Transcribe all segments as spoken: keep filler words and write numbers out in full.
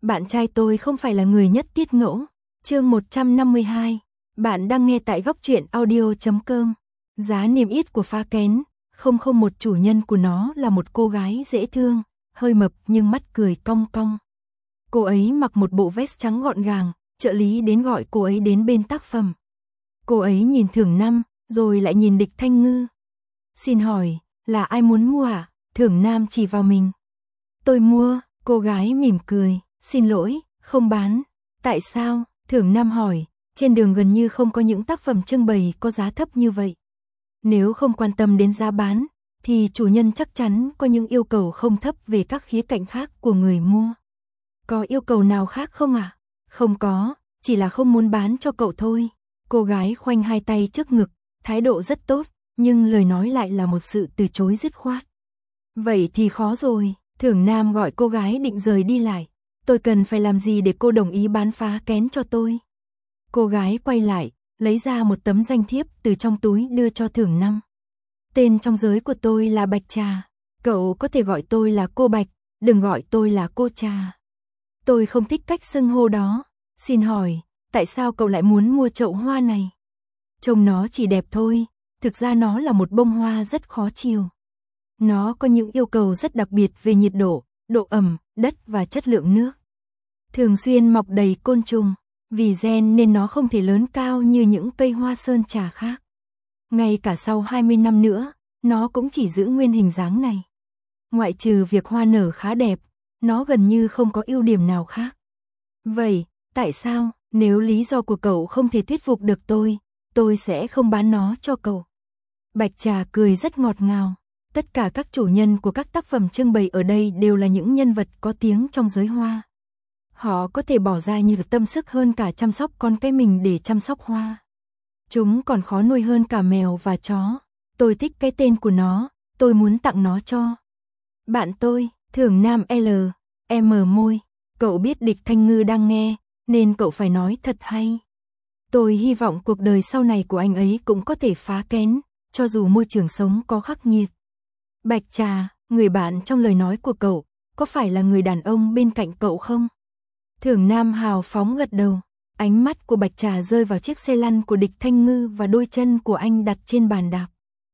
Bạn trai tôi không phải là người nhất tiết ngẫu. Chương một trăm năm mươi hai. Bạn đang nghe tại góc truyện audio chấm com. Giá niêm yết của Phá Kén không không một chủ nhân của nó là một cô gái dễ thương, hơi mập nhưng mắt cười cong cong. Cô ấy mặc một bộ vest trắng gọn gàng, trợ lý đến gọi cô ấy đến bên tác phẩm. Cô ấy nhìn Thưởng Nam, rồi lại nhìn Địch Thanh Ngư. Xin hỏi, là ai muốn mua à? Thưởng Nam chỉ vào mình. Tôi mua, cô gái mỉm cười, xin lỗi, không bán. Tại sao? Thưởng Nam hỏi, trên đường gần như không có những tác phẩm trưng bày có giá thấp như vậy. Nếu không quan tâm đến giá bán, thì chủ nhân chắc chắn có những yêu cầu không thấp về các khía cạnh khác của người mua. Có yêu cầu nào khác không ạ? À? Không có, chỉ là không muốn bán cho cậu thôi. Cô gái khoanh hai tay trước ngực, thái độ rất tốt, nhưng lời nói lại là một sự từ chối dứt khoát. Vậy thì khó rồi, Thưởng Nam gọi cô gái định rời đi lại. Tôi cần phải làm gì để cô đồng ý bán Phá Kén cho tôi? Cô gái quay lại, lấy ra một tấm danh thiếp từ trong túi đưa cho Thưởng Nam. Tên trong giới của tôi là Bạch Trà. Cậu có thể gọi tôi là cô Bạch, đừng gọi tôi là cô Trà. Tôi không thích cách xưng hô đó. Xin hỏi, tại sao cậu lại muốn mua chậu hoa này? Trông nó chỉ đẹp thôi, thực ra nó là một bông hoa rất khó chiều. Nó có những yêu cầu rất đặc biệt về nhiệt độ, độ ẩm, đất và chất lượng nước. Thường xuyên mọc đầy côn trùng, vì gen nên nó không thể lớn cao như những cây hoa sơn trà khác. Ngay cả sau hai mươi năm nữa, nó cũng chỉ giữ nguyên hình dáng này. Ngoại trừ việc hoa nở khá đẹp, nó gần như không có ưu điểm nào khác. Vậy, tại sao, nếu lý do của cậu không thể thuyết phục được tôi, tôi sẽ không bán nó cho cậu? Bạch Trà cười rất ngọt ngào. Tất cả các chủ nhân của các tác phẩm trưng bày ở đây đều là những nhân vật có tiếng trong giới hoa. Họ có thể bỏ ra nhiều tâm sức hơn cả chăm sóc con cái mình để chăm sóc hoa. Chúng còn khó nuôi hơn cả mèo và chó. Tôi thích cái tên của nó, tôi muốn tặng nó cho bạn tôi. Thưởng Nam L, M môi. Cậu biết Địch Thanh Ngư đang nghe, nên cậu phải nói thật hay. Tôi hy vọng cuộc đời sau này của anh ấy cũng có thể phá kén, cho dù môi trường sống có khắc nghiệt. Bạch Trà, người bạn trong lời nói của cậu, có phải là người đàn ông bên cạnh cậu không? Thưởng Nam hào phóng gật đầu. Ánh mắt của Bạch Trà rơi vào chiếc xe lăn của Địch Thanh Ngư và đôi chân của anh đặt trên bàn đạp.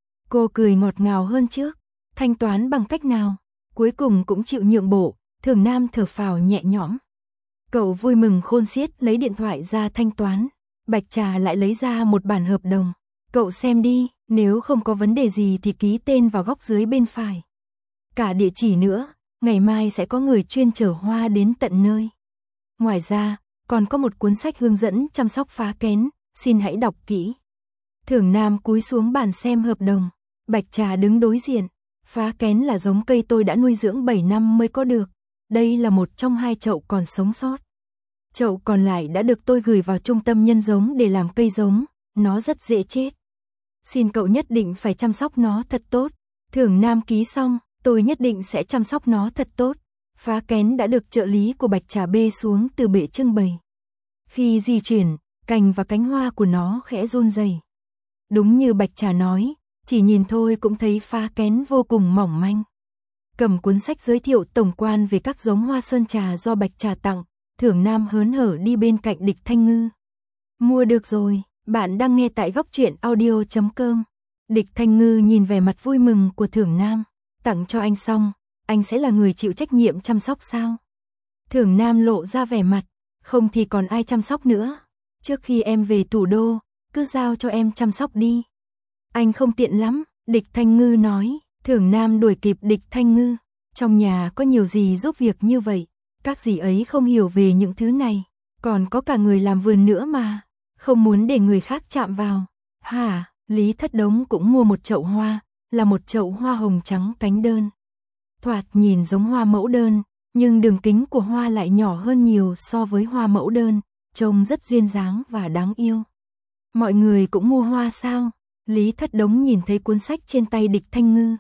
Cô cười ngọt ngào hơn trước. Thanh toán bằng cách nào? Cuối cùng cũng chịu nhượng bộ. Thưởng Nam thở phào nhẹ nhõm. Cậu vui mừng khôn xiết lấy điện thoại ra thanh toán. Bạch Trà lại lấy ra một bản hợp đồng. Cậu xem đi, nếu không có vấn đề gì thì ký tên vào góc dưới bên phải. Cả địa chỉ nữa, ngày mai sẽ có người chuyên chở hoa đến tận nơi. Ngoài ra, còn có một cuốn sách hướng dẫn chăm sóc phá kén, xin hãy đọc kỹ. Thưởng Nam cúi xuống bàn xem hợp đồng. Bạch Trà đứng đối diện. Phá kén là giống cây tôi đã nuôi dưỡng bảy năm mới có được. Đây là một trong hai chậu còn sống sót. Chậu còn lại đã được tôi gửi vào trung tâm nhân giống để làm cây giống, nó rất dễ chết. Xin cậu nhất định phải chăm sóc nó thật tốt. Thưởng Nam ký xong, tôi nhất định sẽ chăm sóc nó thật tốt. Phá kén đã được trợ lý của Bạch Trà bê xuống từ bệ trưng bày. Khi di chuyển, cành và cánh hoa của nó khẽ run rẩy. Đúng như Bạch Trà nói, chỉ nhìn thôi cũng thấy phá kén vô cùng mỏng manh. Cầm cuốn sách giới thiệu tổng quan về các giống hoa sơn trà do Bạch Trà tặng, Thưởng Nam hớn hở đi bên cạnh Địch Thanh Ngư. Mua được rồi, bạn đang nghe tại góc truyện audio chấm com. Địch Thanh Ngư nhìn vẻ mặt vui mừng của Thưởng Nam. Tặng cho anh xong, anh sẽ là người chịu trách nhiệm chăm sóc sao? Thưởng Nam lộ ra vẻ mặt, không thì còn ai chăm sóc nữa. Trước khi em về thủ đô, cứ giao cho em chăm sóc đi. Anh không tiện lắm, Địch Thanh Ngư nói. Thưởng Nam đuổi kịp Địch Thanh Ngư. Trong nhà có nhiều gì giúp việc như vậy, các dì ấy không hiểu về những thứ này. Còn có cả người làm vườn nữa mà, không muốn để người khác chạm vào. Hả, Lý Thất Đống cũng mua một chậu hoa, là một chậu hoa hồng trắng cánh đơn. Thoạt nhìn giống hoa mẫu đơn, nhưng đường kính của hoa lại nhỏ hơn nhiều so với hoa mẫu đơn, trông rất duyên dáng và đáng yêu. Mọi người cũng mua hoa sao? Lý Thất Đống nhìn thấy cuốn sách trên tay Địch Thanh Ngư.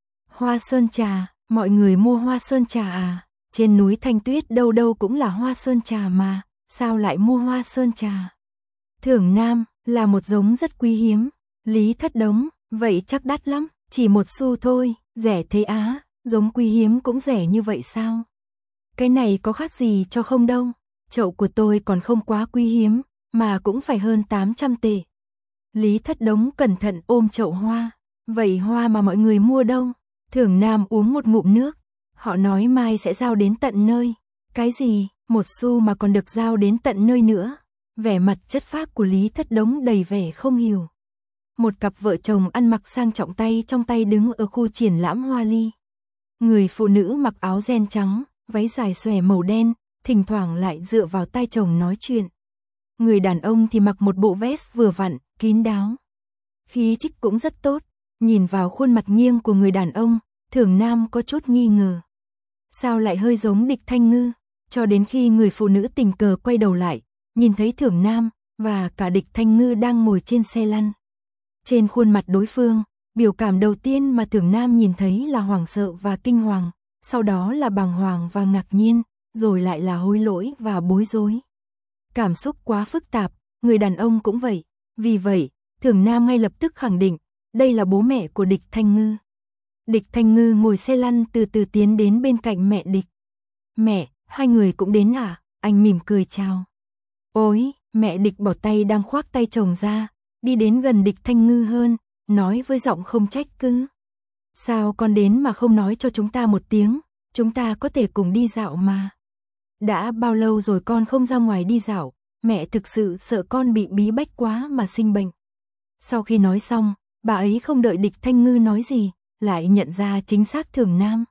Hoa sơn trà, mọi người mua hoa sơn trà à? Trên núi Thanh Tuyết đâu đâu cũng là hoa sơn trà mà, sao lại mua hoa sơn trà? Thưởng Nam, là một giống rất quý hiếm. Lý Thất Đống, vậy chắc đắt lắm, chỉ một xu thôi, rẻ thế á, giống quý hiếm cũng rẻ như vậy sao? Cái này có khác gì cho không đâu, chậu của tôi còn không quá quý hiếm, mà cũng phải hơn tám trăm tệ. Lý Thất Đống cẩn thận ôm chậu hoa, vậy hoa mà mọi người mua đâu? Thưởng Nam uống một ngụm nước, họ nói mai sẽ giao đến tận nơi. Cái gì, một xu mà còn được giao đến tận nơi nữa? Vẻ mặt chất phác của Lý Thất Đống đầy vẻ không hiểu. Một cặp vợ chồng ăn mặc sang trọng tay trong tay đứng ở khu triển lãm hoa ly. Người phụ nữ mặc áo ren trắng, váy dài xòe màu đen, thỉnh thoảng lại dựa vào tai chồng nói chuyện. Người đàn ông thì mặc một bộ vest vừa vặn, kín đáo. Khí chất cũng rất tốt, nhìn vào khuôn mặt nghiêng của người đàn ông, Thưởng Nam có chút nghi ngờ. Sao lại hơi giống Địch Thanh Ngư, cho đến khi người phụ nữ tình cờ quay đầu lại, nhìn thấy Thưởng Nam và cả Địch Thanh Ngư đang ngồi trên xe lăn. Trên khuôn mặt đối phương, biểu cảm đầu tiên mà Thưởng Nam nhìn thấy là hoảng sợ và kinh hoàng, sau đó là bàng hoàng và ngạc nhiên, rồi lại là hối lỗi và bối rối. Cảm xúc quá phức tạp, người đàn ông cũng vậy, vì vậy, Thưởng Nam ngay lập tức khẳng định, đây là bố mẹ của Địch Thanh Ngư. Địch Thanh Ngư ngồi xe lăn từ từ tiến đến bên cạnh mẹ Địch. Mẹ, hai người cũng đến à? Anh mỉm cười chào. Ôi, mẹ Địch bỏ tay đang khoác tay chồng ra, đi đến gần Địch Thanh Ngư hơn, nói với giọng không trách cứ. Sao con đến mà không nói cho chúng ta một tiếng, chúng ta có thể cùng đi dạo mà. Đã bao lâu rồi con không ra ngoài đi dạo, mẹ thực sự sợ con bị bí bách quá mà sinh bệnh. Sau khi nói xong, bà ấy không đợi Địch Thanh Ngư nói gì, lại nhận ra chính xác Thưởng Nam.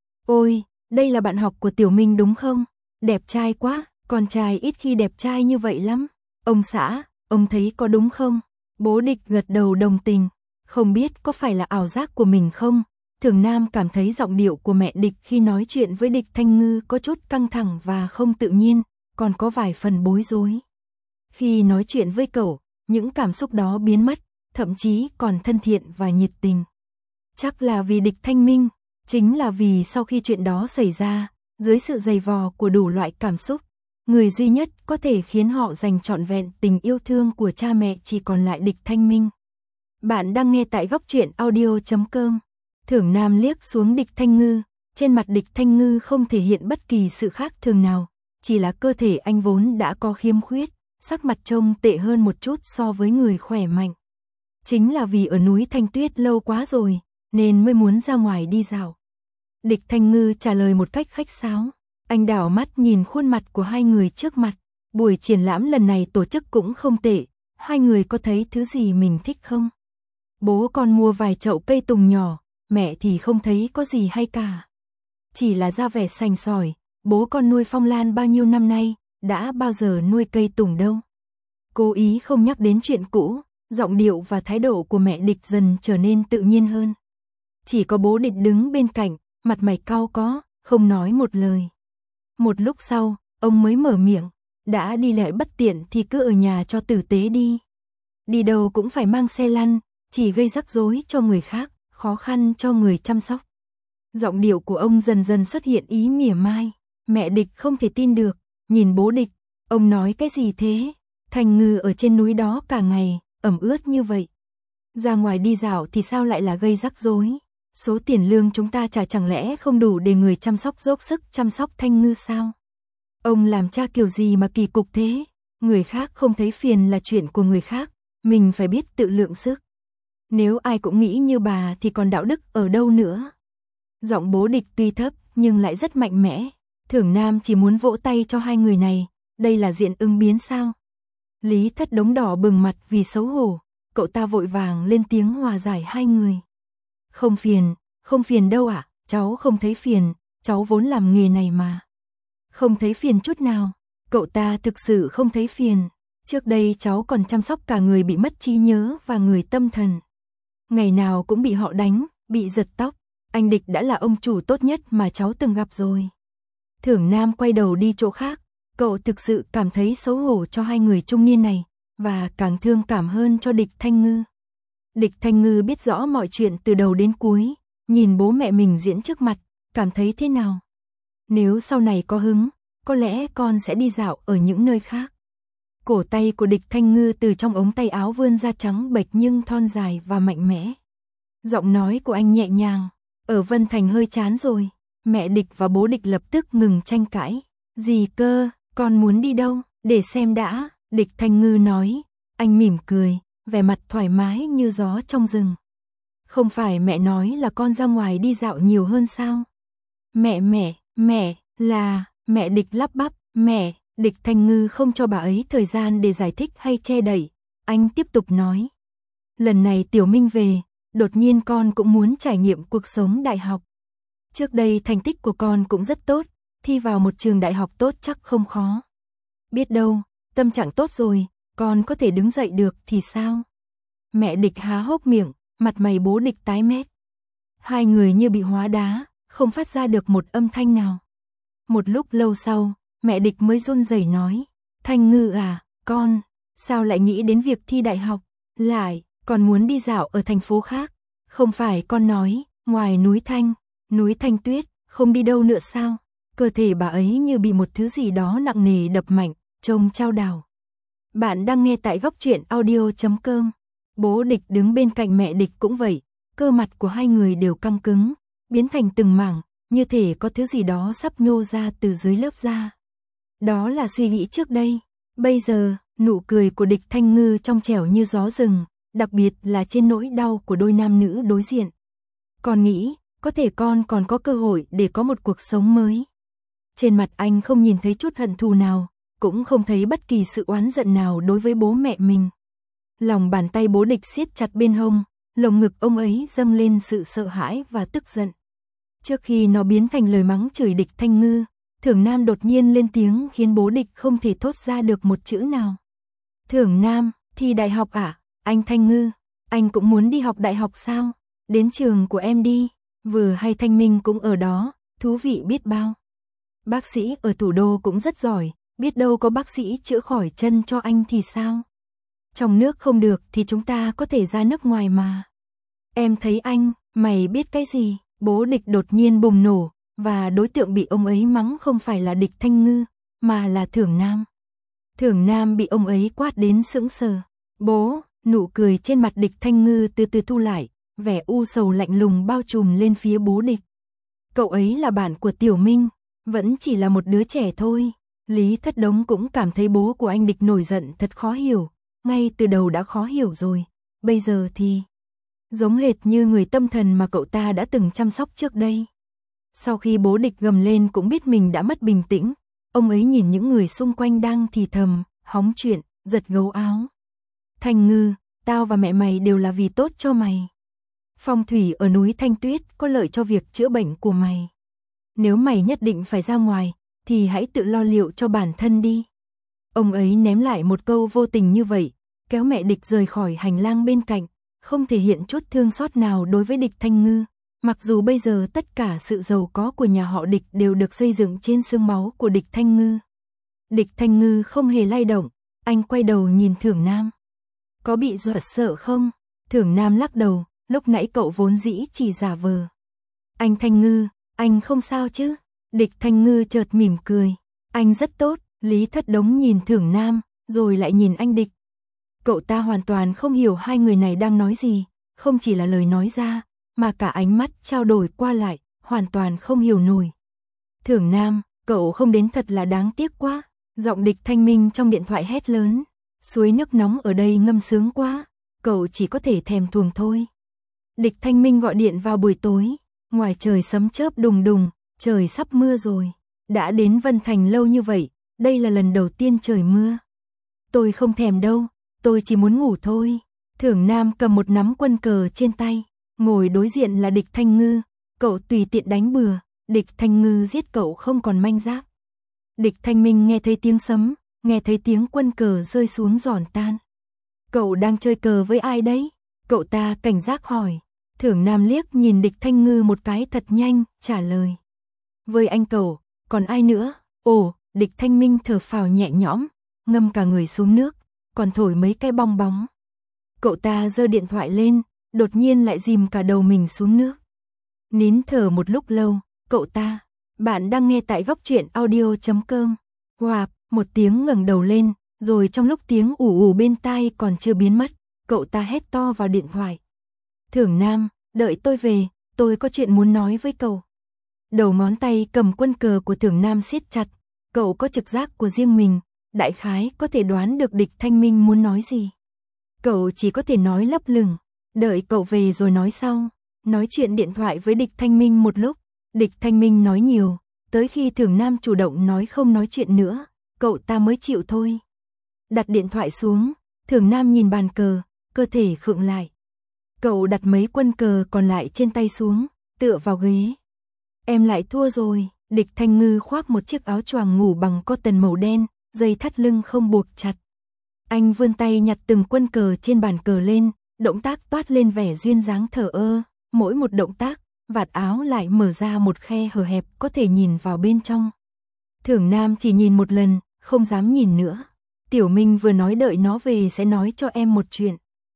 Ôi, đây là bạn học của Tiểu Minh đúng không? Đẹp trai quá, con trai ít khi đẹp trai như vậy lắm. Ông xã, ông thấy có đúng không? Bố Địch gật đầu đồng tình, không biết có phải là ảo giác của mình không? Thưởng Nam cảm thấy giọng điệu của mẹ Địch khi nói chuyện với Địch Thanh Ngư có chút căng thẳng và không tự nhiên, còn có vài phần bối rối. Khi nói chuyện với cậu, những cảm xúc đó biến mất, thậm chí còn thân thiện và nhiệt tình. Chắc là vì Địch Thanh Minh, chính là vì sau khi chuyện đó xảy ra, dưới sự dày vò của đủ loại cảm xúc, người duy nhất có thể khiến họ dành trọn vẹn tình yêu thương của cha mẹ chỉ còn lại Địch Thanh Minh. Bạn đang nghe tại góc truyện audio chấm com. Thưởng Nam liếc xuống Địch Thanh Ngư, trên mặt Địch Thanh Ngư không thể hiện bất kỳ sự khác thường nào, chỉ là cơ thể anh vốn đã có khiếm khuyết, sắc mặt trông tệ hơn một chút so với người khỏe mạnh. Chính là vì ở núi Thanh Tuyết lâu quá rồi, nên mới muốn ra ngoài đi dạo. Địch Thanh Ngư trả lời một cách khách sáo, anh đảo mắt nhìn khuôn mặt của hai người trước mặt, buổi triển lãm lần này tổ chức cũng không tệ, hai người có thấy thứ gì mình thích không? Bố con mua vài chậu cây tùng nhỏ, mẹ thì không thấy có gì hay cả. Chỉ là ra vẻ sành sỏi, bố con nuôi phong lan bao nhiêu năm nay, đã bao giờ nuôi cây tùng đâu. Cố ý không nhắc đến chuyện cũ, giọng điệu và thái độ của mẹ Địch dần trở nên tự nhiên hơn. Chỉ có bố Địch đứng bên cạnh, mặt mày cau có, không nói một lời. Một lúc sau, ông mới mở miệng, đã đi lại bất tiện thì cứ ở nhà cho tử tế đi. Đi đâu cũng phải mang xe lăn, chỉ gây rắc rối cho người khác, khó khăn cho người chăm sóc. Giọng điệu của ông dần dần xuất hiện ý mỉa mai, mẹ Địch không thể tin được, nhìn bố Địch, ông nói cái gì thế? Thanh Ngư ở trên núi đó cả ngày, ẩm ướt như vậy. Ra ngoài đi dạo thì sao lại là gây rắc rối? Số tiền lương chúng ta trả chẳng lẽ không đủ để người chăm sóc dốc sức chăm sóc Thanh Ngư sao? Ông làm cha kiểu gì mà kỳ cục thế? Người khác không thấy phiền là chuyện của người khác, mình phải biết tự lượng sức. Nếu ai cũng nghĩ như bà thì còn đạo đức ở đâu nữa? Giọng bố Địch tuy thấp nhưng lại rất mạnh mẽ. Thưởng Nam chỉ muốn vỗ tay cho hai người này, đây là diện ứng biến sao? Lý Thất Đống đỏ bừng mặt vì xấu hổ, cậu ta vội vàng lên tiếng hòa giải hai người. Không phiền, không phiền đâu ạ, à? Cháu không thấy phiền, cháu vốn làm nghề này mà. Không thấy phiền chút nào, cậu ta thực sự không thấy phiền. Trước đây cháu còn chăm sóc cả người bị mất trí nhớ và người tâm thần. Ngày nào cũng bị họ đánh, bị giật tóc. Anh Địch đã là ông chủ tốt nhất mà cháu từng gặp rồi. Thưởng Nam quay đầu đi chỗ khác, cậu thực sự cảm thấy xấu hổ cho hai người trung niên này, và càng thương cảm hơn cho Địch Thanh Ngư. Địch Thanh Ngư biết rõ mọi chuyện từ đầu đến cuối, nhìn bố mẹ mình diễn trước mặt, cảm thấy thế nào? Nếu sau này có hứng, có lẽ con sẽ đi dạo ở những nơi khác. Cổ tay của Địch Thanh Ngư từ trong ống tay áo vươn ra trắng bệch nhưng thon dài và mạnh mẽ. Giọng nói của anh nhẹ nhàng, ở Vân Thành hơi chán rồi, Mẹ Địch và bố Địch lập tức ngừng tranh cãi. Gì cơ, con muốn đi đâu, để xem đã, Địch Thanh Ngư nói. Anh mỉm cười, vẻ mặt thoải mái như gió trong rừng. Không phải mẹ nói là con ra ngoài đi dạo nhiều hơn sao? Mẹ mẹ, mẹ, là, mẹ Địch lắp bắp, mẹ, Địch Thanh Ngư không cho bà ấy thời gian để giải thích hay che đậy. Anh tiếp tục nói. Lần này Tiểu Minh về, đột nhiên con cũng muốn trải nghiệm cuộc sống đại học. Trước đây thành tích của con cũng rất tốt, thi vào một trường đại học tốt chắc không khó. Biết đâu, tâm trạng tốt rồi, con có thể đứng dậy được thì sao? Mẹ Địch há hốc miệng, mặt mày bố Địch tái mét. Hai người như bị hóa đá, không phát ra được một âm thanh nào. Một lúc lâu sau, mẹ Địch mới run rẩy nói. Thanh Ngư à, con, sao lại nghĩ đến việc thi đại học? Lại, còn muốn đi dạo ở thành phố khác. Không phải con nói, ngoài núi Thanh, núi Thanh Tuyết, không đi đâu nữa sao? Cơ thể bà ấy như bị một thứ gì đó nặng nề đập mạnh, trông chao đảo. Bạn đang nghe tại góc truyện audio chấm com. Bố Địch đứng bên cạnh mẹ Địch cũng vậy, cơ mặt của hai người đều căng cứng, biến thành từng mảng, như thể có thứ gì đó sắp nhô ra từ dưới lớp da. Đó là suy nghĩ trước đây. Bây giờ, nụ cười của Địch Thanh Ngư trong trẻo như gió rừng, đặc biệt là trên nỗi đau của đôi nam nữ đối diện. Con nghĩ, có thể con còn có cơ hội để có một cuộc sống mới. Trên mặt anh không nhìn thấy chút hận thù nào, cũng không thấy bất kỳ sự oán giận nào đối với bố mẹ mình. Lòng bàn tay bố Địch siết chặt bên hông, lồng ngực ông ấy dâng lên sự sợ hãi và tức giận. Trước khi nó biến thành lời mắng chửi Địch Thanh Ngư, Thưởng Nam đột nhiên lên tiếng khiến bố Địch không thể thốt ra được một chữ nào. Thưởng Nam, thi đại học à? Anh Thanh Ngư, anh cũng muốn đi học đại học sao? Đến trường của em đi, vừa hay Thanh Minh cũng ở đó, thú vị biết bao. Bác sĩ ở thủ đô cũng rất giỏi, biết đâu có bác sĩ chữa khỏi chân cho anh thì sao? Trong nước không được thì chúng ta có thể ra nước ngoài mà. Em thấy anh, mày biết cái gì? Bố Địch đột nhiên bùng nổ, và đối tượng bị ông ấy mắng không phải là Địch Thanh Ngư, mà là Thưởng Nam. Thưởng Nam bị ông ấy quát đến sững sờ. Bố, nụ cười trên mặt Địch Thanh Ngư từ từ thu lại, vẻ u sầu lạnh lùng bao trùm lên phía bố Địch. Cậu ấy là bạn của Tiểu Minh, vẫn chỉ là một đứa trẻ thôi. Lý Thất Đống cũng cảm thấy bố của anh Địch nổi giận thật khó hiểu, ngay từ đầu đã khó hiểu rồi, bây giờ thì giống hệt như người tâm thần mà cậu ta đã từng chăm sóc trước đây. Sau khi bố Địch gầm lên cũng biết mình đã mất bình tĩnh, ông ấy nhìn những người xung quanh đang thì thầm, hóng chuyện, giật gấu áo. Thanh Ngư, tao và mẹ mày đều là vì tốt cho mày. Phong thủy ở núi Thanh Tuyết có lợi cho việc chữa bệnh của mày. Nếu mày nhất định phải ra ngoài, thì hãy tự lo liệu cho bản thân đi. Ông ấy ném lại một câu vô tình như vậy, kéo mẹ Địch rời khỏi hành lang bên cạnh, không thể hiện chút thương xót nào đối với Địch Thanh Ngư. Mặc dù bây giờ tất cả sự giàu có của nhà họ Địch đều được xây dựng trên xương máu của Địch Thanh Ngư. Địch Thanh Ngư không hề lay động, anh quay đầu nhìn Thưởng Nam. Có bị dọa sợ không? Thưởng Nam lắc đầu, lúc nãy cậu vốn dĩ chỉ giả vờ. Anh Thanh Ngư, anh không sao chứ? Địch Thanh Ngư chợt mỉm cười. Anh rất tốt. Lý Thất Đống nhìn Thưởng Nam, rồi lại nhìn anh Địch. Cậu ta hoàn toàn không hiểu hai người này đang nói gì, không chỉ là lời nói ra, mà cả ánh mắt trao đổi qua lại, hoàn toàn không hiểu nổi. Thưởng Nam, cậu không đến thật là đáng tiếc quá. Giọng Địch Thanh Minh trong điện thoại hét lớn. Suối nước nóng ở đây ngâm sướng quá, cậu chỉ có thể thèm thuồng thôi. Địch Thanh Minh gọi điện vào buổi tối, ngoài trời sấm chớp đùng đùng, trời sắp mưa rồi. Đã đến Vân Thành lâu như vậy, đây là lần đầu tiên trời mưa. Tôi không thèm đâu, tôi chỉ muốn ngủ thôi. Thưởng Nam cầm một nắm quân cờ trên tay, ngồi đối diện là Địch Thanh Ngư, cậu tùy tiện đánh bừa, Địch Thanh Ngư giết cậu không còn manh giáp. Địch Thanh Minh nghe thấy tiếng sấm, nghe thấy tiếng quân cờ rơi xuống giòn tan. Cậu đang chơi cờ với ai đấy? Cậu ta cảnh giác hỏi. Thưởng Nam liếc nhìn Địch Thanh Ngư một cái thật nhanh, trả lời. Với anh cậu, còn ai nữa? Ồ, Địch Thanh Minh thở phào nhẹ nhõm, ngâm cả người xuống nước, còn thổi mấy cái bong bóng. Cậu ta giơ điện thoại lên, đột nhiên lại dìm cả đầu mình xuống nước. Nín thở một lúc lâu, cậu ta, bạn đang nghe tại góc truyện audio chấm com. Wow, một tiếng ngẩng đầu lên, rồi trong lúc tiếng ù ù bên tai còn chưa biến mất, cậu ta hét to vào điện thoại. Thưởng Nam, đợi tôi về, tôi có chuyện muốn nói với cậu. đầu ngón tay cầm quân cờ của Thưởng Nam siết chặt, cậu có trực giác của riêng mình, đại khái có thể đoán được địch Thanh Minh muốn nói gì. Cậu chỉ có thể nói lấp lửng, đợi cậu về rồi nói sau, nói chuyện điện thoại với địch Thanh Minh một lúc, địch Thanh Minh nói nhiều, tới khi Thưởng Nam chủ động nói không nói chuyện nữa, cậu ta mới chịu thôi. Đặt điện thoại xuống, Thưởng Nam nhìn bàn cờ, cơ thể khựng lại. Cậu đặt mấy quân cờ còn lại trên tay xuống, tựa vào ghế. Em lại thua rồi, địch Thanh Ngư khoác một chiếc áo choàng ngủ bằng cotton màu đen, dây thắt lưng không buộc chặt. Anh vươn tay nhặt từng quân cờ trên bàn cờ lên, động tác toát lên vẻ duyên dáng thờ ơ, mỗi một động tác, vạt áo lại mở ra một khe hở hẹp có thể nhìn vào bên trong. Thưởng Nam chỉ nhìn một lần, không dám nhìn nữa. Tiểu Minh vừa nói đợi nó về sẽ nói cho em một chuyện.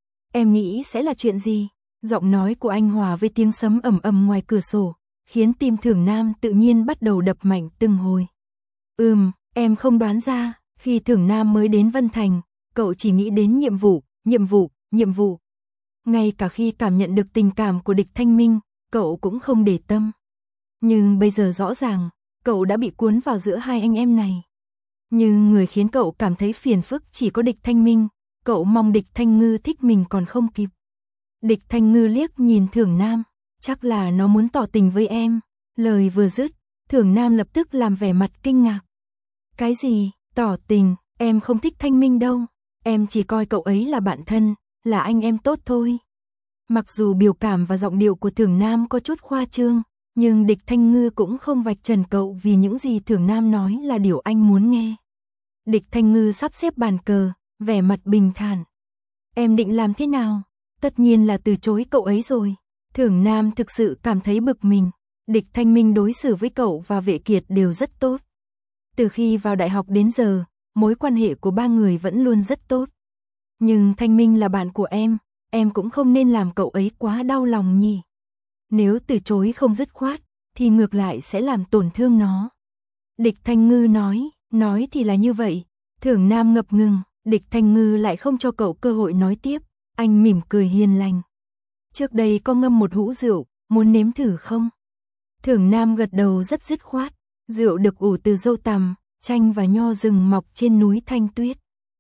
Em nghĩ sẽ là chuyện gì? Giọng nói của anh hòa với tiếng sấm ầm ầm ngoài cửa sổ, khiến tim Thưởng Nam tự nhiên bắt đầu đập mạnh từng hồi. Ừm, em không đoán ra, khi Thưởng Nam mới đến Vân Thành, cậu chỉ nghĩ đến nhiệm vụ, nhiệm vụ, nhiệm vụ. Ngay cả khi cảm nhận được tình cảm của địch Thanh Minh, cậu cũng không để tâm. Nhưng bây giờ rõ ràng, cậu đã bị cuốn vào giữa hai anh em này. Nhưng người khiến cậu cảm thấy phiền phức chỉ có địch Thanh Minh, cậu mong địch Thanh Ngư thích mình còn không kịp. Địch Thanh Ngư liếc nhìn Thưởng Nam, chắc là nó muốn tỏ tình với em. Lời vừa dứt, Thưởng Nam lập tức làm vẻ mặt kinh ngạc. Cái gì, tỏ tình, em không thích Thanh Minh đâu, em chỉ coi cậu ấy là bạn thân, là anh em tốt thôi. Mặc dù biểu cảm và giọng điệu của Thưởng Nam có chút khoa trương, nhưng địch Thanh Ngư cũng không vạch trần cậu vì những gì Thưởng Nam nói là điều anh muốn nghe. Địch Thanh Ngư sắp xếp bàn cờ, vẻ mặt bình thản. Em định làm thế nào? Tất nhiên là từ chối cậu ấy rồi. Thưởng Nam thực sự cảm thấy bực mình. Địch Thanh Minh đối xử với cậu và Vệ Kiệt đều rất tốt. Từ khi vào đại học đến giờ, mối quan hệ của ba người vẫn luôn rất tốt. Nhưng Thanh Minh là bạn của em, em cũng không nên làm cậu ấy quá đau lòng nhỉ. Nếu từ chối không dứt khoát, thì ngược lại sẽ làm tổn thương nó. Địch Thanh Ngư nói, nói thì là như vậy. Thưởng Nam ngập ngừng, địch Thanh Ngư lại không cho cậu cơ hội nói tiếp. Anh mỉm cười hiền lành. Trước đây có ngâm một hũ rượu, muốn nếm thử không? Thưởng Nam gật đầu rất dứt khoát. Rượu được ủ từ dâu tằm, chanh và nho rừng mọc trên núi Thanh Tuyết.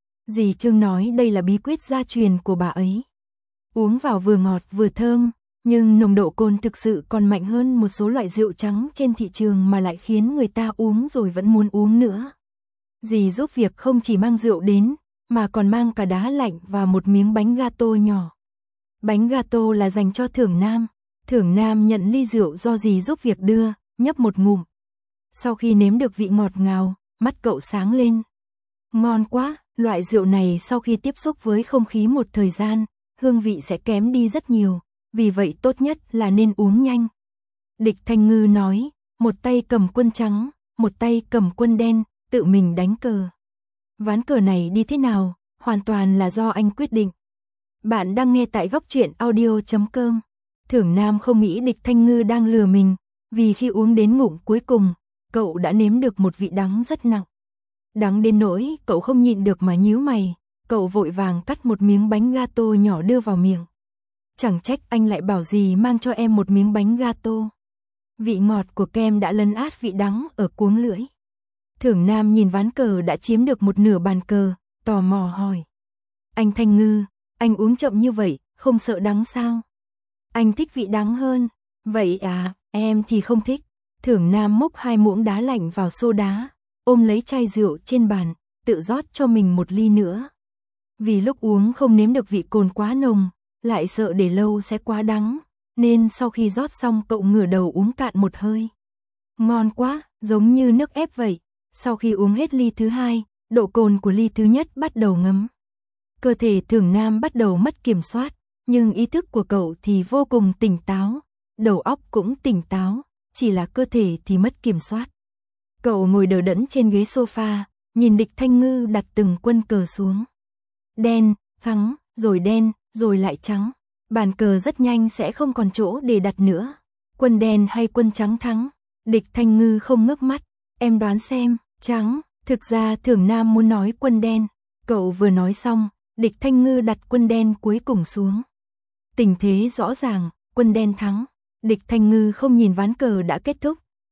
Dì Trương nói đây là bí quyết gia truyền của bà ấy. Uống vào vừa ngọt vừa thơm, nhưng nồng độ cồn thực sự còn mạnh hơn một số loại rượu trắng trên thị trường mà lại khiến người ta uống rồi vẫn muốn uống nữa. Dì giúp việc không chỉ mang rượu đến, mà còn mang cả đá lạnh và một miếng bánh gato nhỏ. Bánh gato là dành cho Thưởng Nam. Thưởng Nam nhận ly rượu do dì giúp việc đưa, nhấp một ngụm. Sau khi nếm được vị ngọt ngào, mắt cậu sáng lên. Ngon quá, loại rượu này sau khi tiếp xúc với không khí một thời gian, hương vị sẽ kém đi rất nhiều, vì vậy tốt nhất là nên uống nhanh. Địch Thanh Ngư nói, một tay cầm quân trắng, một tay cầm quân đen, tự mình đánh cờ. Ván cờ này đi thế nào, hoàn toàn là do anh quyết định. Bạn đang nghe tại góc truyện audio chấm com. Thưởng Nam không nghĩ địch Thanh Ngư đang lừa mình, vì khi uống đến ngụm cuối cùng, cậu đã nếm được một vị đắng rất nặng. Đắng đến nỗi cậu không nhịn được mà nhíu mày, cậu vội vàng cắt một miếng bánh gato nhỏ đưa vào miệng. Chẳng trách anh lại bảo gì mang cho em một miếng bánh gato. Vị ngọt của kem đã lấn át vị đắng ở cuống lưỡi. Thưởng Nam nhìn ván cờ đã chiếm được một nửa bàn cờ, tò mò hỏi. Anh Thanh Ngư, anh uống chậm như vậy, không sợ đắng sao? Anh thích vị đắng hơn. Vậy à, em thì không thích. Thưởng Nam múc hai muỗng đá lạnh vào xô đá, ôm lấy chai rượu trên bàn, tự rót cho mình một ly nữa. Vì lúc uống không nếm được vị cồn quá nồng, lại sợ để lâu sẽ quá đắng, nên sau khi rót xong cậu ngửa đầu uống cạn một hơi. Ngon quá, giống như nước ép vậy. Sau khi uống hết ly thứ hai, độ cồn của ly thứ nhất bắt đầu ngấm. Cơ thể Thưởng Nam bắt đầu mất kiểm soát, nhưng ý thức của cậu thì vô cùng tỉnh táo, đầu óc cũng tỉnh táo, chỉ là cơ thể thì mất kiểm soát. Cậu ngồi đờ đẫn trên ghế sofa, nhìn địch Thanh Ngư đặt từng quân cờ xuống. Đen, trắng, rồi đen, rồi lại trắng. Bàn cờ rất nhanh sẽ không còn chỗ để đặt nữa. Quân đen hay quân trắng thắng? Địch Thanh Ngư không ngước mắt. Em đoán xem, trắng. Thực ra Thưởng Nam muốn nói quân đen. Cậu vừa nói xong, địch Thanh Ngư đặt quân đen cuối cùng xuống. Tình thế rõ ràng, quân đen thắng. Địch Thanh Ngư không nhìn ván cờ đã kết thúc,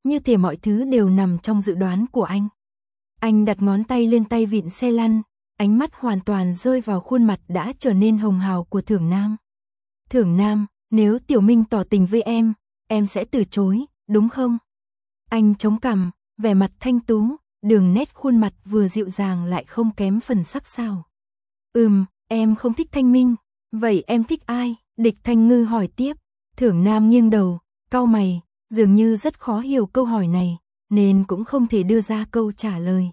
như thể mọi thứ đều nằm trong dự đoán của anh. Anh đặt ngón tay lên tay vịn xe lăn, ánh mắt hoàn toàn rơi vào khuôn mặt đã trở nên hồng hào của Thưởng Nam. Thưởng Nam, nếu Tiểu Minh tỏ tình với em, em sẽ từ chối, đúng không? Anh chống cằm, vẻ mặt thanh tú, đường nét khuôn mặt vừa dịu dàng lại không kém phần sắc sảo. Ừm, em không thích Thanh Minh, vậy em thích ai? Địch Thanh Ngư hỏi tiếp. Thưởng Nam nghiêng đầu, cau mày, dường như rất khó hiểu câu hỏi này, nên cũng không thể đưa ra câu trả lời.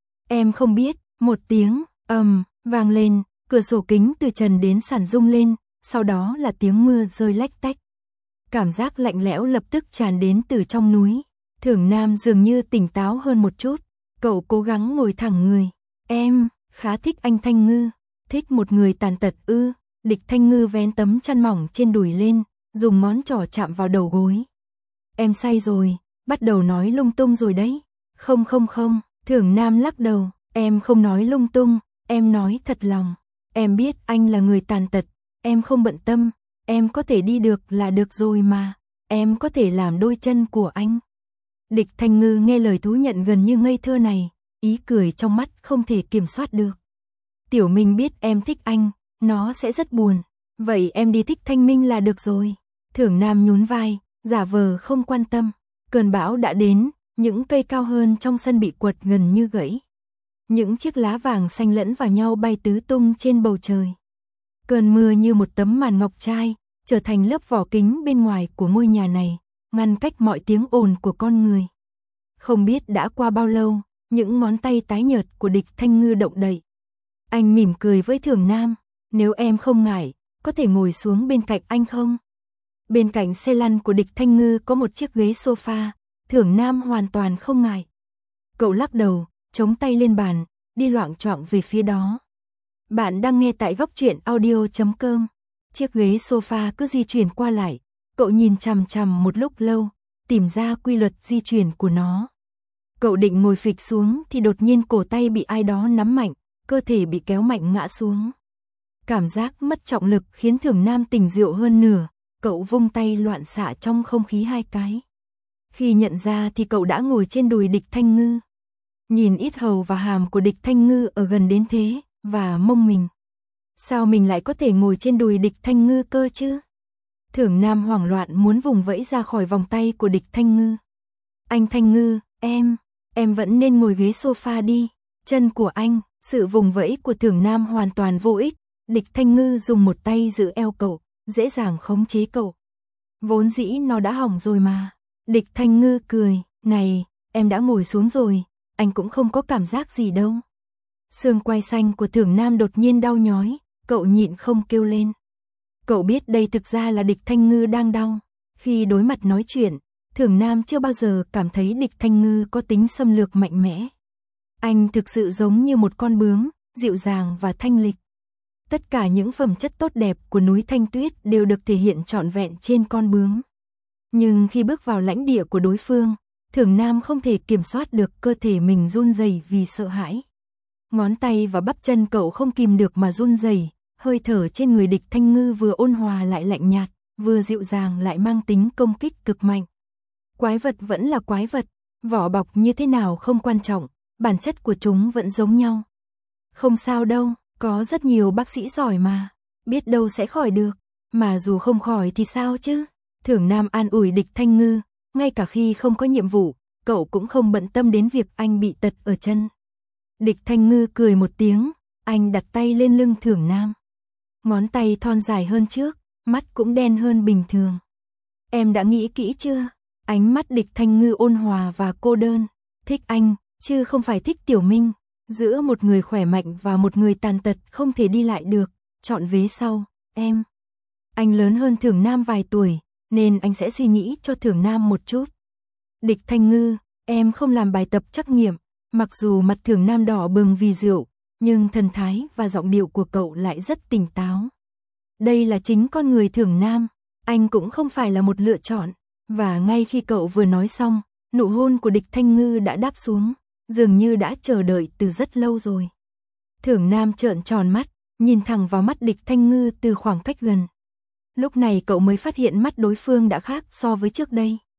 Em không biết, một tiếng ầm vang lên, cửa sổ kính từ trần đến sàn rung lên, sau đó là tiếng mưa rơi lách tách. Cảm giác lạnh lẽo lập tức tràn đến từ trong núi. Thưởng Nam dường như tỉnh táo hơn một chút, cậu cố gắng ngồi thẳng người. Em khá thích anh Thanh Ngư, thích một người tàn tật ư? Địch Thanh Ngư vén tấm chăn mỏng trên đùi lên, dùng ngón trỏ chạm vào đầu gối. Em say rồi, bắt đầu nói lung tung rồi đấy. Không không không, Thưởng Nam lắc đầu, em không nói lung tung, em nói thật lòng. Em biết anh là người tàn tật, em không bận tâm, em có thể đi được là được rồi mà, em có thể làm đôi chân của anh. Địch Thanh Ngư nghe lời thú nhận gần như ngây thơ này, ý cười trong mắt không thể kiểm soát được. Tiểu Minh biết em thích anh, nó sẽ rất buồn, vậy em đi thích Thanh Minh là được rồi. Thưởng Nam nhún vai, giả vờ không quan tâm. Cơn bão đã đến, những cây cao hơn trong sân bị quật gần như gãy. Những chiếc lá vàng xanh lẫn vào nhau bay tứ tung trên bầu trời. Cơn mưa như một tấm màn ngọc trai, trở thành lớp vỏ kính bên ngoài của ngôi nhà này, ngăn cách mọi tiếng ồn của con người. Không biết đã qua bao lâu, những ngón tay tái nhợt của Địch Thanh Ngư động đậy. Anh mỉm cười với Thưởng Nam, nếu em không ngại, có thể ngồi xuống bên cạnh anh không? Bên cạnh xe lăn của Địch Thanh Ngư có một chiếc ghế sofa, Thưởng Nam hoàn toàn không ngại. Cậu lắc đầu, chống tay lên bàn, đi loạng choạng về phía đó. Bạn đang nghe tại góc truyện audio chấm com. Chiếc ghế sofa cứ di chuyển qua lại, cậu nhìn chằm chằm một lúc lâu, tìm ra quy luật di chuyển của nó. Cậu định ngồi phịch xuống thì đột nhiên cổ tay bị ai đó nắm mạnh, cơ thể bị kéo mạnh ngã xuống. Cảm giác mất trọng lực khiến Thưởng Nam tỉnh rượu hơn nửa, cậu vung tay loạn xạ trong không khí hai cái. Khi nhận ra thì cậu đã ngồi trên đùi Địch Thanh Ngư. Nhìn ít hầu và hàm của Địch Thanh Ngư ở gần đến thế, và mông mình. Sao mình lại có thể ngồi trên đùi Địch Thanh Ngư cơ chứ? Thưởng Nam hoảng loạn muốn vùng vẫy ra khỏi vòng tay của Địch Thanh Ngư. Anh Thanh Ngư, em, em vẫn nên ngồi ghế sofa đi. Chân của anh, sự vùng vẫy của Thưởng Nam hoàn toàn vô ích. Địch Thanh Ngư dùng một tay giữ eo cậu, dễ dàng khống chế cậu. Vốn dĩ nó đã hỏng rồi mà. Địch Thanh Ngư cười, này, em đã ngồi xuống rồi, anh cũng không có cảm giác gì đâu. Xương quai xanh của Thưởng Nam đột nhiên đau nhói, cậu nhịn không kêu lên. Cậu biết đây thực ra là Địch Thanh Ngư đang đau. Khi đối mặt nói chuyện, Thưởng Nam chưa bao giờ cảm thấy Địch Thanh Ngư có tính xâm lược mạnh mẽ. Anh thực sự giống như một con bướm, dịu dàng và thanh lịch. Tất cả những phẩm chất tốt đẹp của núi Thanh Tuyết đều được thể hiện trọn vẹn trên con bướm. Nhưng khi bước vào lãnh địa của đối phương, Thưởng Nam không thể kiểm soát được cơ thể mình run rẩy vì sợ hãi. Ngón tay và bắp chân cậu không kìm được mà run rẩy, hơi thở trên người Địch Thanh Ngư vừa ôn hòa lại lạnh nhạt, vừa dịu dàng lại mang tính công kích cực mạnh. Quái vật vẫn là quái vật, vỏ bọc như thế nào không quan trọng, bản chất của chúng vẫn giống nhau. Không sao đâu, có rất nhiều bác sĩ giỏi mà, biết đâu sẽ khỏi được, mà dù không khỏi thì sao chứ? Thưởng Nam an ủi Địch Thanh Ngư, ngay cả khi không có nhiệm vụ, cậu cũng không bận tâm đến việc anh bị tật ở chân. Địch Thanh Ngư cười một tiếng, anh đặt tay lên lưng Thưởng Nam. Ngón tay thon dài hơn trước, mắt cũng đen hơn bình thường. Em đã nghĩ kỹ chưa? Ánh mắt Địch Thanh Ngư ôn hòa và cô đơn. Thích anh, chứ không phải thích Tiểu Minh. Giữa một người khỏe mạnh và một người tàn tật không thể đi lại được, chọn vế sau, em. Anh lớn hơn Thưởng Nam vài tuổi, nên anh sẽ suy nghĩ cho Thưởng Nam một chút. Địch Thanh Ngư, em không làm bài tập trắc nghiệm, mặc dù mặt Thưởng Nam đỏ bừng vì rượu, nhưng thần thái và giọng điệu của cậu lại rất tỉnh táo. Đây là chính con người Thưởng Nam, anh cũng không phải là một lựa chọn. Và ngay khi cậu vừa nói xong, nụ hôn của Địch Thanh Ngư đã đáp xuống, dường như đã chờ đợi từ rất lâu rồi. Thưởng Nam trợn tròn mắt, nhìn thẳng vào mắt Địch Thanh Ngư từ khoảng cách gần. Lúc này cậu mới phát hiện mắt đối phương đã khác so với trước đây.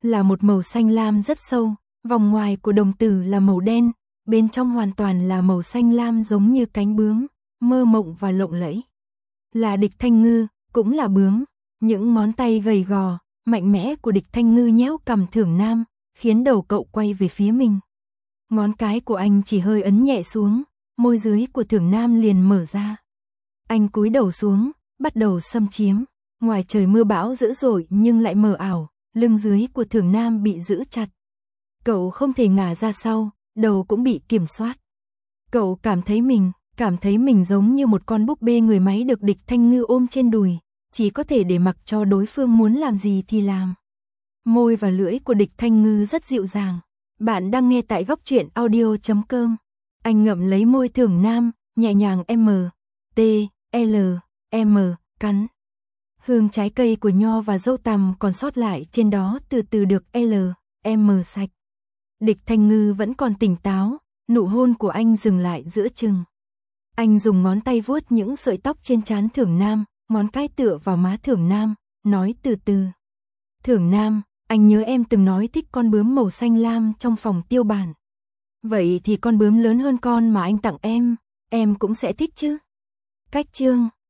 là một màu xanh lam rất sâu, vòng ngoài của đồng tử là màu đen, bên trong hoàn toàn là màu xanh lam giống như cánh bướm, mơ mộng và lộng lẫy. Là Địch Thanh Ngư, cũng là bướm, những ngón tay gầy gò, mạnh mẽ của Địch Thanh Ngư nhéo cằm Thưởng Nam, khiến đầu cậu quay về phía mình. Ngón cái của anh chỉ hơi ấn nhẹ xuống, môi dưới của Thưởng Nam liền mở ra. Anh cúi đầu xuống, bắt đầu xâm chiếm. Ngoài trời mưa bão dữ dội nhưng lại mờ ảo, lưng dưới của Thưởng Nam bị giữ chặt. Cậu không thể ngả ra sau, đầu cũng bị kiểm soát. Cậu cảm thấy mình, cảm thấy mình giống như một con búp bê người máy được Địch Thanh Ngư ôm trên đùi, chỉ có thể để mặc cho đối phương muốn làm gì thì làm. Môi và lưỡi của Địch Thanh Ngư rất dịu dàng. Bạn đang nghe tại góc truyện audio chấm com. Anh ngậm lấy môi Thưởng Nam, nhẹ nhàng M, T, L, M, cắn. Hương trái cây của nho và dâu tằm còn sót lại trên đó từ từ được L, M sạch. Địch Thanh Ngư vẫn còn tỉnh táo, nụ hôn của anh dừng lại giữa chừng. Anh dùng ngón tay vuốt những sợi tóc trên trán Thưởng Nam, ngón cái tựa vào má Thưởng Nam, nói từ từ. Thưởng Nam, anh nhớ em từng nói thích con bướm màu xanh lam trong phòng tiêu bản. Vậy thì con bướm lớn hơn con mà anh tặng em, em cũng sẽ thích chứ? Cách chương